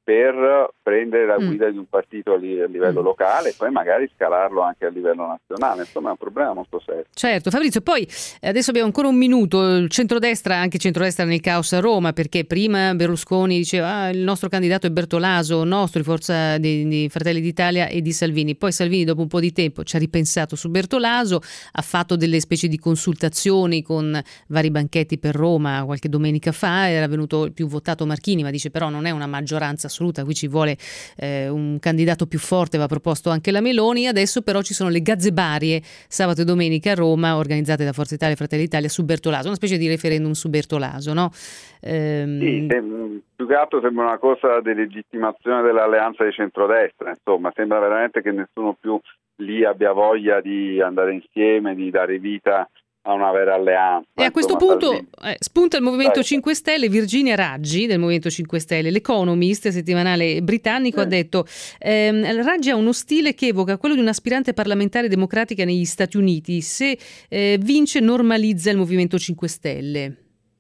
per prendere la guida mm. di un partito a livello mm. locale e poi magari scalarlo anche a livello nazionale. Insomma è un problema molto serio. Certo, Fabrizio, poi adesso abbiamo ancora un minuto, il centrodestra, anche centrodestra nel caos a Roma, perché prima Berlusconi diceva ah, il nostro candidato è Bertolaso, nostro, di Forza di, di Fratelli d'Italia e di Salvini, poi Salvini dopo un po' di tempo ci ha ripensato su Bertolaso, ha fatto delle specie di consultazioni con vari banchetti per Roma qualche domenica fa, era venuto il più votato Marchini, ma dice però non è una maggioranza assoluta, qui ci vuole eh, un candidato più forte, va proposto anche la Meloni. Adesso però ci sono le gazzebarie sabato e domenica a Roma organizzate da Forza Italia e Fratelli d'Italia su Bertolaso, una specie di referendum su Bertolaso, no? Ehm... Sì, ehm, più che altro sembra una cosa di legittimazione dell'alleanza di centrodestra, insomma sembra veramente che nessuno più lì abbia voglia di andare insieme, di dare vita a una vera alleanza. E a questo insomma, punto eh, spunta il Movimento Dai. cinque Stelle, Virginia Raggi del Movimento cinque Stelle, l'Economist, settimanale britannico, eh. ha detto ehm, Raggi ha uno stile che evoca quello di un'aspirante parlamentare democratica negli Stati Uniti, se eh, vince normalizza il Movimento cinque Stelle.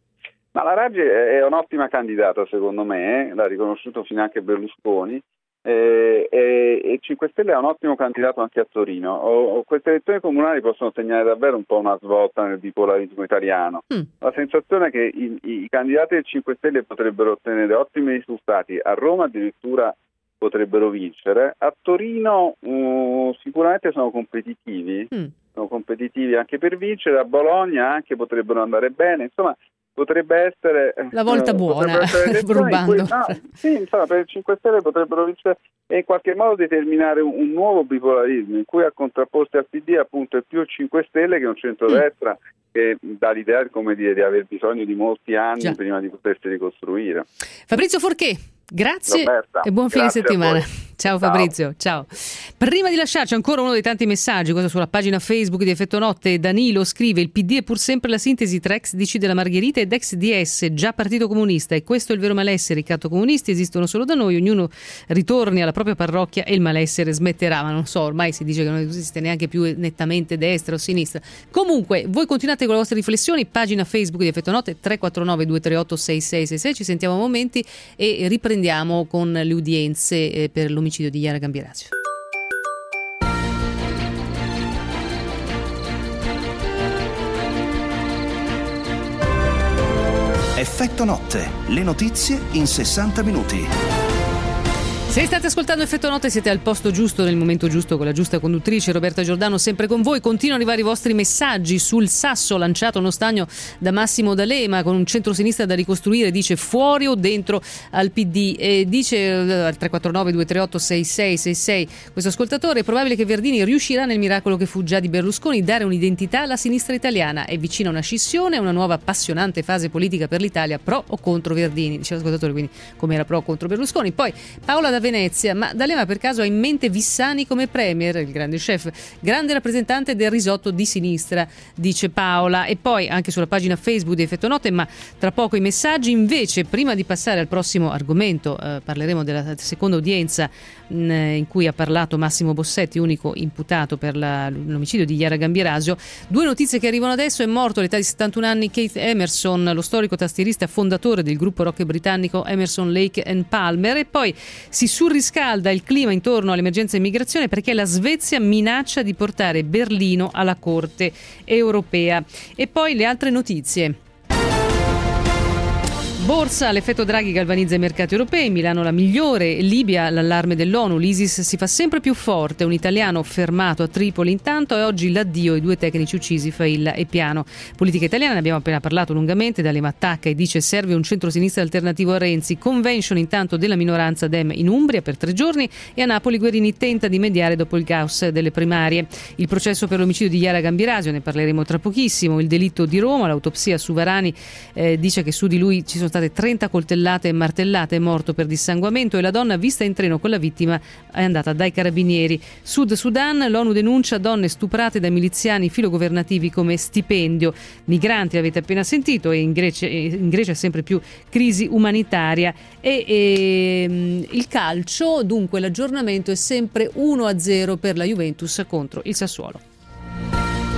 Ma la Raggi è un'ottima candidata secondo me, eh? l'ha riconosciuto finanche Berlusconi. E, e, e cinque Stelle è un ottimo candidato anche a Torino. O, o queste elezioni comunali possono segnare davvero un po' una svolta nel bipolarismo italiano. Mm. La sensazione è che i, i candidati del cinque Stelle potrebbero ottenere ottimi risultati, a Roma addirittura potrebbero vincere, a Torino uh, sicuramente sono competitivi, mm. sono competitivi anche per vincere, a Bologna anche potrebbero andare bene, insomma potrebbe essere la volta eh, buona, rubando. No, sì, insomma, per il cinque Stelle potrebbero vincere e in qualche modo determinare un, un nuovo bipolarismo in cui a contrapposti al P D appunto è più il cinque Stelle che un centrodestra mm. che dà l'idea, come dire, di aver bisogno di molti anni Già. prima di potersi ricostruire. Fabrizio Forché, grazie Roberta, e buon fine settimana. Ciao, ciao Fabrizio, ciao. Prima di lasciarci ancora uno dei tanti messaggi, questo sulla pagina Facebook di Effetto Notte, Danilo scrive: il P D è pur sempre la sintesi tra ex D C della Margherita ed ex D S, già partito comunista, e questo è il vero malessere. I catto comunisti esistono solo da noi, ognuno ritorni alla propria parrocchia e il malessere smetterà. Ma non so, ormai si dice che non esiste neanche più nettamente destra o sinistra. Comunque, voi continuate con le vostre riflessioni, pagina Facebook di Effetto Notte, tre quattro nove due tre otto sei sei sei sei, ci sentiamo a momenti e riprendiamo con le udienze eh, per l'omicidio di Chiara Gambirazio. Effetto Notte, le notizie in sessanta minuti. Se state ascoltando Effetto Notte siete al posto giusto, nel momento giusto, con la giusta conduttrice Roberta Giordano sempre con voi. Continuano ad arrivare i vostri messaggi sul sasso lanciato uno stagno da Massimo D'Alema con un centrosinistra da ricostruire, dice fuori o dentro al P D, e dice al tre quattro nove due tre otto sei sei sei sei questo ascoltatore: è probabile che Verdini riuscirà nel miracolo che fu già di Berlusconi, dare un'identità alla sinistra italiana, è vicina a una scissione, a una nuova appassionante fase politica per l'Italia, pro o contro Verdini, dice l'ascoltatore, quindi come era pro o contro Berlusconi. Poi Paola da Venezia: ma D'Alema per caso ha in mente Vissani come premier, il grande chef, grande rappresentante del risotto di sinistra, dice Paola. E poi anche sulla pagina Facebook di Effetto Notte, ma tra poco i messaggi. Invece prima di passare al prossimo argomento eh, parleremo della seconda udienza mh, in cui ha parlato Massimo Bossetti, unico imputato per la, l'omicidio di Chiara Gambirazio. Due notizie che arrivano adesso: è morto all'età di settantuno anni Keith Emerson, lo storico tastierista fondatore del gruppo rock britannico Emerson, Lake and Palmer. E poi si surriscalda il clima intorno all'emergenza immigrazione perché la Svezia minaccia di portare Berlino alla Corte europea. E poi le altre notizie. Borsa, l'effetto Draghi galvanizza i mercati europei, Milano la migliore, Libia l'allarme dell'ONU, l'ISIS si fa sempre più forte, un italiano fermato a Tripoli intanto, e oggi l'addio ai due tecnici uccisi, Failla e Piano. Politica italiana, ne abbiamo appena parlato lungamente, D'Alema attacca e dice serve un centrosinistra alternativo a Renzi, convention intanto della minoranza Dem in Umbria per tre giorni, e a Napoli Guerini tenta di mediare dopo il caos delle primarie. Il processo per l'omicidio di Chiara Gambirazio, ne parleremo tra pochissimo, il delitto di Roma, l'autopsia su Varani eh, dice che su di lui ci sono state trenta coltellate e martellate, è morto per dissanguamento, e la donna vista in treno con la vittima è andata dai carabinieri. Sud Sudan, l'ONU denuncia donne stuprate da miliziani filogovernativi come stipendio. Migranti, avete appena sentito, e in Grecia, in Grecia sempre più crisi umanitaria. E, e il calcio, dunque l'aggiornamento è sempre uno a zero per la Juventus contro il Sassuolo.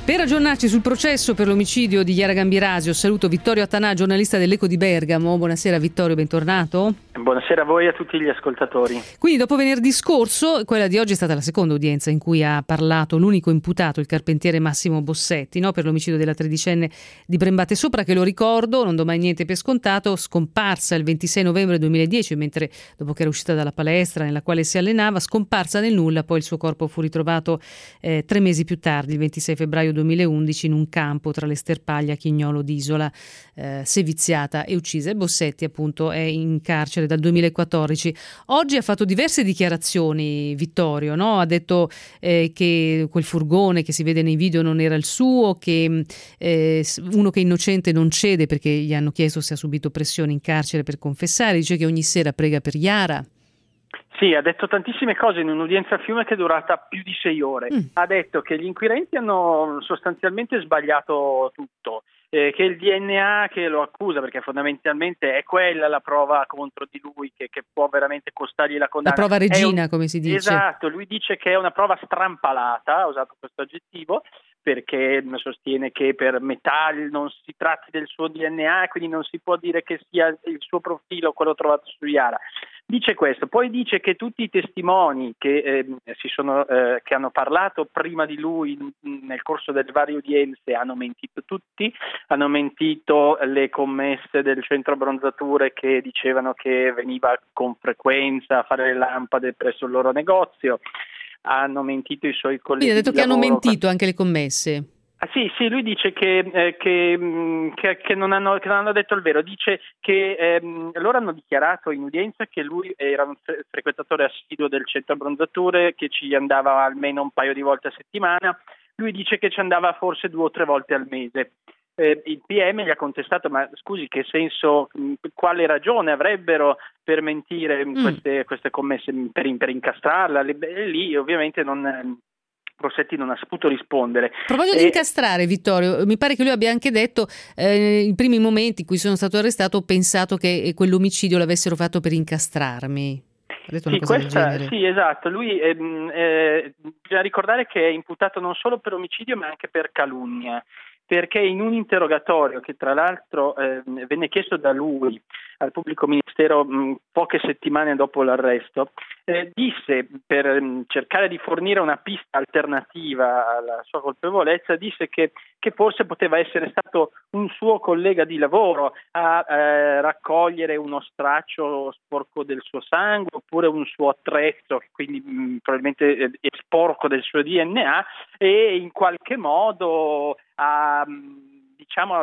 Per aggiornarci sul processo per l'omicidio di Chiara Gambirasio, saluto Vittorio Attanà, giornalista dell'Eco di Bergamo. Buonasera Vittorio, bentornato. Buonasera a voi e a tutti gli ascoltatori. Quindi dopo venerdì scorso, quella di oggi è stata la seconda udienza in cui ha parlato l'unico imputato, il carpentiere Massimo Bossetti, no? Per l'omicidio della tredicenne di Brembate Sopra, che lo ricordo, non do mai niente per scontato, scomparsa il ventisei novembre duemiladieci, mentre dopo che era uscita dalla palestra nella quale si allenava, scomparsa nel nulla, poi il suo corpo fu ritrovato eh, tre mesi più tardi, il ventisei febbraio duemilaundici, in un campo tra le sterpaglie a Chignolo d'Isola, eh, seviziata e uccisa. E Bossetti appunto è in carcere dal duemilaquattordici. Oggi ha fatto diverse dichiarazioni Vittorio, no? Ha detto eh, che quel furgone che si vede nei video non era il suo, che eh, uno che è innocente non cede perché gli hanno chiesto se ha subito pressioni in carcere per confessare, dice che ogni sera prega per Chiara. Sì, ha detto tantissime cose in un'udienza a Fiume che è durata più di sei ore. Mm. Ha detto che gli inquirenti hanno sostanzialmente sbagliato tutto, eh, che il D N A che lo accusa, perché fondamentalmente è quella la prova contro di lui che, che può veramente costargli la condanna. La prova regina, un... come si dice. Esatto, lui dice che è una prova strampalata, ha usato questo aggettivo, perché sostiene che per metà non si tratti del suo D N A, quindi non si può dire che sia il suo profilo quello trovato su Chiara. Dice questo, poi dice che tutti i testimoni che, eh, si sono, eh, che hanno parlato prima di lui nel corso delle varie udienze hanno mentito tutti, hanno mentito le commesse del centro abbronzature che dicevano che veniva con frequenza a fare le lampade presso il loro negozio, hanno mentito i suoi colleghi. Quindi ha detto di che hanno lavoro. mentito anche le commesse. Ah, sì, sì, lui dice che, eh, che, che, che, non hanno, che non hanno detto il vero, dice che ehm, loro hanno dichiarato in udienza che lui era un fre- frequentatore assiduo del centro abbronzature, che ci andava almeno un paio di volte a settimana, lui dice che ci andava forse due o tre volte al mese. Eh, il P M gli ha contestato, ma scusi, che senso, mh, quale ragione avrebbero per mentire mm. queste, queste commesse, per, per incastrarla? E lì ovviamente non... Bossetti non ha saputo rispondere. A proposito di incastrare, Vittorio, mi pare che lui abbia anche detto eh, i primi momenti in cui sono stato arrestato ho pensato che quell'omicidio l'avessero fatto per incastrarmi. Ha detto una sì, cosa questa, del genere. sì, esatto. Lui ehm, eh, bisogna ricordare che è imputato non solo per omicidio ma anche per calunnia, perché in un interrogatorio che tra l'altro eh, venne chiesto da lui al pubblico ministero mh, poche settimane dopo l'arresto, eh, disse, per mh, cercare di fornire una pista alternativa alla sua colpevolezza, disse che, che forse poteva essere stato un suo collega di lavoro a eh, raccogliere uno straccio sporco del suo sangue oppure un suo attrezzo, che quindi mh, probabilmente è sporco del suo D N A, e in qualche modo a, diciamo, a,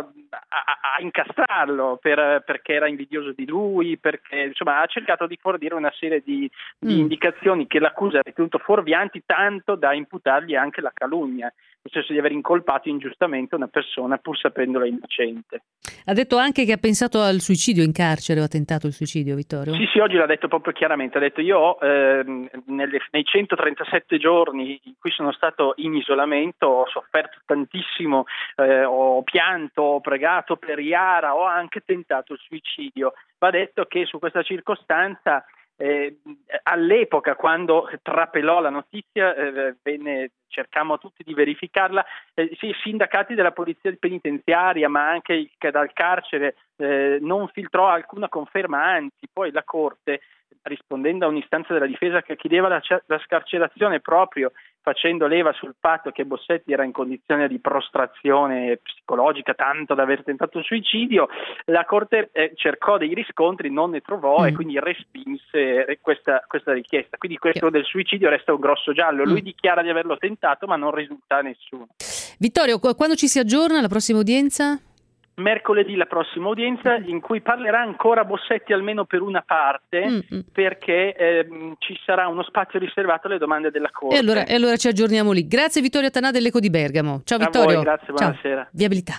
a incastrarlo per, perché era invidioso di lui, perché insomma ha cercato di fornire una serie di, di mm. indicazioni che l'accusa ha ritenuto fuorvianti, tanto da imputargli anche la calunnia, nel senso di aver incolpato ingiustamente una persona pur sapendola innocente. Ha detto anche che ha pensato al suicidio in carcere o ha tentato il suicidio, Vittorio? Sì, sì, oggi l'ha detto proprio chiaramente, ha detto io eh, nelle, nei centotrentasette giorni in cui sono stato in isolamento ho sofferto tantissimo, eh, ho pianto, ho pregato per Chiara, ho anche tentato il suicidio. Va detto che su questa circostanza Eh, all'epoca, quando trapelò la notizia, eh, venne, cercammo tutti di verificarla, eh, i sindacati della polizia penitenziaria ma anche il, dal carcere eh, non filtrò alcuna conferma, anzi poi la Corte, rispondendo a un'istanza della difesa che chiedeva la, la scarcerazione proprio facendo leva sul fatto che Bossetti era in condizione di prostrazione psicologica tanto da aver tentato il suicidio, la Corte eh, cercò dei riscontri, non ne trovò mm. e quindi respinse questa, questa richiesta. Quindi questo yeah. del suicidio resta un grosso giallo. Lui mm. dichiara di averlo tentato ma non risulta a nessuno. Vittorio, quando ci si aggiorna alla prossima udienza? Mercoledì la prossima udienza in cui parlerà ancora Bossetti almeno per una parte mm-hmm. perché ehm, ci sarà uno spazio riservato alle domande della Corte. E allora, e allora ci aggiorniamo lì. Grazie Vittorio Attanà dell'Eco di Bergamo. Ciao a Vittorio. Voi, grazie, buonasera. Ciao. Viabilità.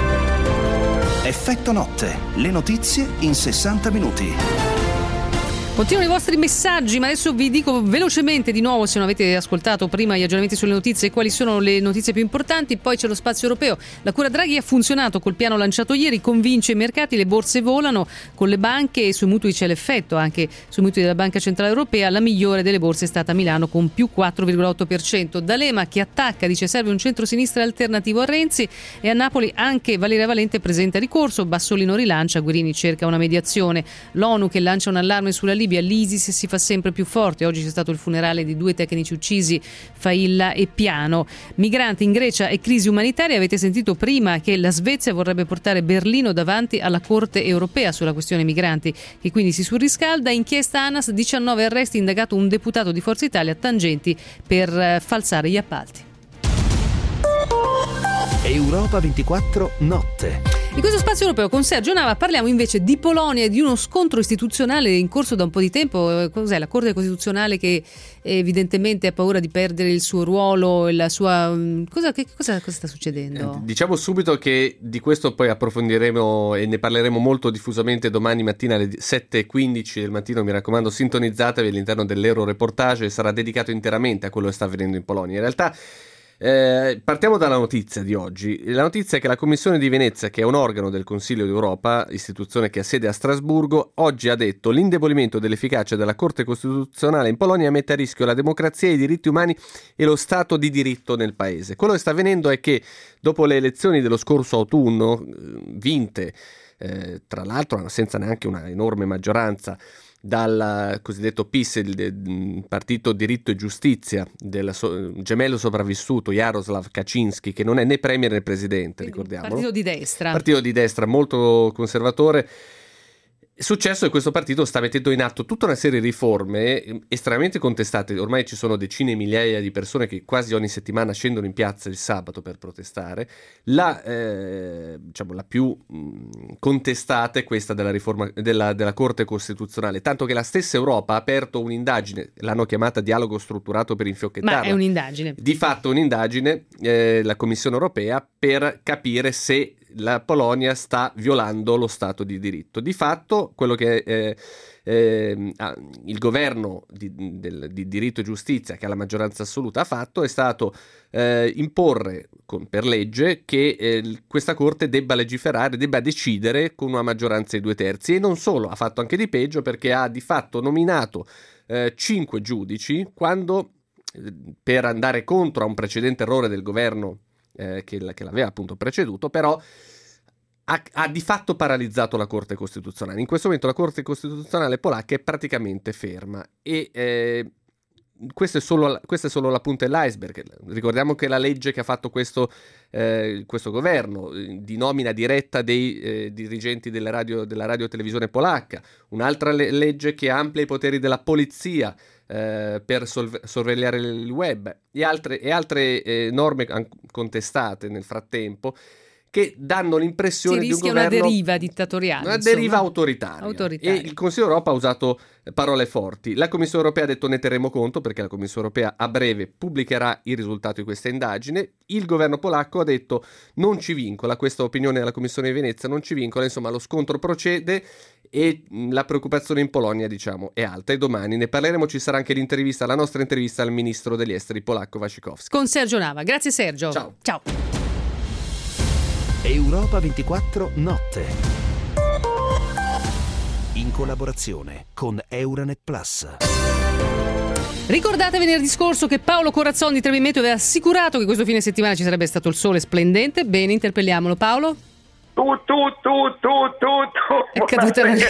Effetto notte, le notizie in sessanta minuti. Continuano i vostri messaggi, ma adesso vi dico velocemente di nuovo, se non avete ascoltato prima gli aggiornamenti sulle notizie, quali sono le notizie più importanti. Poi c'è lo spazio europeo. La cura Draghi ha funzionato col piano lanciato ieri, convince i mercati, le borse volano, con le banche e sui mutui c'è l'effetto, anche sui mutui della Banca Centrale Europea. La migliore delle borse è stata a Milano con più quattro virgola otto per cento. D'Alema che attacca, dice serve un centro-sinistra alternativo a Renzi, e a Napoli anche Valeria Valente presenta ricorso, Bassolino rilancia, Guerini cerca una mediazione. L'ONU che lancia un allarme sulla Libia, l'ISIS si fa sempre più forte. Oggi c'è stato il funerale di due tecnici uccisi, Failla e Piano. Migranti in Grecia e crisi umanitaria. Avete sentito prima che la Svezia vorrebbe portare Berlino davanti alla Corte europea sulla questione migranti, che quindi si surriscalda. Inchiesta ANAS, diciannove arresti, indagato un deputato di Forza Italia, tangenti per eh, falsare gli appalti. Europa ventiquattro notte. In questo spazio europeo con Sergio Nava parliamo invece di Polonia e di uno scontro istituzionale in corso da un po' di tempo. Cos'è la Corte Costituzionale che evidentemente ha paura di perdere il suo ruolo e la sua... Cosa, che, cosa, cosa sta succedendo? Eh, diciamo subito che di questo poi approfondiremo e ne parleremo molto diffusamente domani mattina alle sette e quindici del mattino. Mi raccomando, sintonizzatevi all'interno dell'Euro Reportage, sarà dedicato interamente a quello che sta avvenendo in Polonia. In realtà Eh, partiamo dalla notizia di oggi. La notizia è che la Commissione di Venezia, che è un organo del Consiglio d'Europa, istituzione che ha sede a Strasburgo, oggi ha detto l'indebolimento dell'efficacia della Corte Costituzionale in Polonia mette a rischio la democrazia, i diritti umani e lo Stato di diritto nel paese. Quello che sta avvenendo è che dopo le elezioni dello scorso autunno, vinte eh, tra l'altro senza neanche una enorme maggioranza dal cosiddetto P I S, il, il partito Diritto e Giustizia del so, gemello sopravvissuto Jaroslaw Kaczynski, che non è né premier né presidente, ricordiamo. Partito di destra. Partito di destra molto conservatore. È successo che questo partito sta mettendo in atto tutta una serie di riforme estremamente contestate. Ormai ci sono decine e migliaia di persone che quasi ogni settimana scendono in piazza il sabato per protestare. La, eh, diciamo, la più mh, contestata è questa della riforma della, della Corte Costituzionale, tanto che la stessa Europa ha aperto un'indagine, l'hanno chiamata dialogo strutturato per infiocchettarla. Ma è un'indagine. Di fatto un'indagine, eh, la Commissione Europea, per capire se la Polonia sta violando lo Stato di diritto. Di fatto quello che eh, eh, il governo di, del, di diritto e giustizia, che ha la maggioranza assoluta, ha fatto è stato eh, imporre con, per legge che eh, questa Corte debba legiferare, debba decidere con una maggioranza di due terzi, e non solo, ha fatto anche di peggio, perché ha di fatto nominato eh, cinque giudici quando, eh, per andare contro a un precedente errore del governo Eh, che, che l'aveva appunto preceduto, però ha, ha di fatto paralizzato la Corte Costituzionale. In questo momento la Corte Costituzionale polacca è praticamente ferma e eh, questo è solo, questa è solo la punta dell'iceberg. Ricordiamo che la legge che ha fatto questo, eh, questo governo di nomina diretta dei eh, dirigenti delle radio, della radio-televisione polacca, un'altra le- legge che amplia i poteri della polizia Eh, per solve- sorvegliare il web e altre, e altre eh, norme an- contestate nel frattempo, che danno l'impressione di un governo, una deriva dittatoriale, una insomma. deriva autoritaria. autoritaria. E il Consiglio Europa ha usato parole forti. La Commissione Europea ha detto ne terremo conto, perché la Commissione Europea a breve pubblicherà il risultato di questa indagine. Il governo polacco ha detto non ci vincola, questa opinione della Commissione di Venezia non ci vincola, insomma lo scontro procede e la preoccupazione in Polonia, diciamo, è alta, e domani ne parleremo. Ci sarà anche l'intervista, la nostra intervista al ministro degli esteri polacco Waszczykowski. Con Sergio Nava. Grazie Sergio. Ciao. Ciao. Europa ventiquattro notte, in collaborazione con Euranet Plus. Ricordate venerdì scorso che Paolo Corazzon di Trebi Meteo aveva assicurato che questo fine settimana ci sarebbe stato il sole splendente. Bene, interpelliamolo. Paolo? Tu, tu, tu, tu, tu, tu. È caduta la...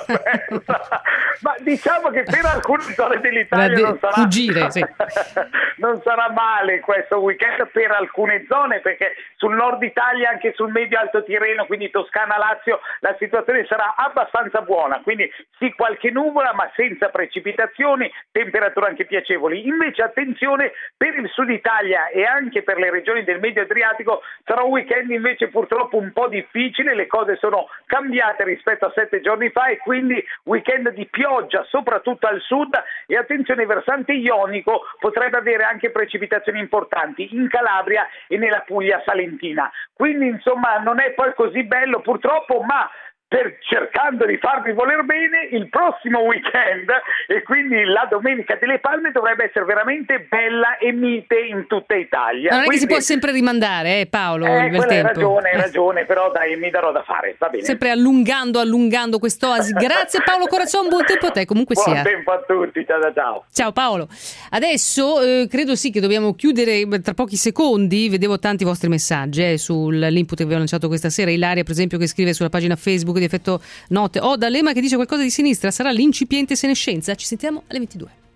Ma diciamo che per alcune zone dell'Italia de- non sarà fuggire, sì. non sarà male questo weekend per alcune zone, perché sul nord Italia, anche sul medio alto Tirreno, quindi Toscana, Lazio, la situazione sarà abbastanza buona, quindi sì, qualche nuvola ma senza precipitazioni, temperature anche piacevoli. Invece attenzione, per il sud Italia e anche per le regioni del medio Adriatico sarà un weekend invece purtroppo un po' difficile. Le cose sono cambiate rispetto a sette giorni fa e quindi weekend di pioggia soprattutto al sud, e attenzione, versante ionico potrebbe avere anche precipitazioni importanti in Calabria e nella Puglia salentina. Quindi insomma non è poi così bello purtroppo, ma per, cercando di farvi voler bene il prossimo weekend, e quindi la Domenica delle Palme dovrebbe essere veramente bella e mite in tutta Italia. Non è quindi, che si può sempre rimandare, eh, Paolo, eh, il bel hai tempo. ragione, hai Eh. ragione, però dai, mi darò da fare, va bene. Sempre allungando, allungando quest'oasi. Grazie Paolo Corazzon, buon tempo a te, comunque Buon sia. tempo a tutti, ciao ciao ciao. Ciao Paolo. Adesso eh, credo sì che dobbiamo chiudere tra pochi secondi. Vedevo tanti vostri messaggi eh, sull'input che avevo lanciato questa sera. Ilaria, per esempio, che scrive sulla pagina Facebook di Effetto Note. Ho D'Alema che dice qualcosa di sinistra. Sarà l'incipiente senescenza? Ci sentiamo alle ventidue.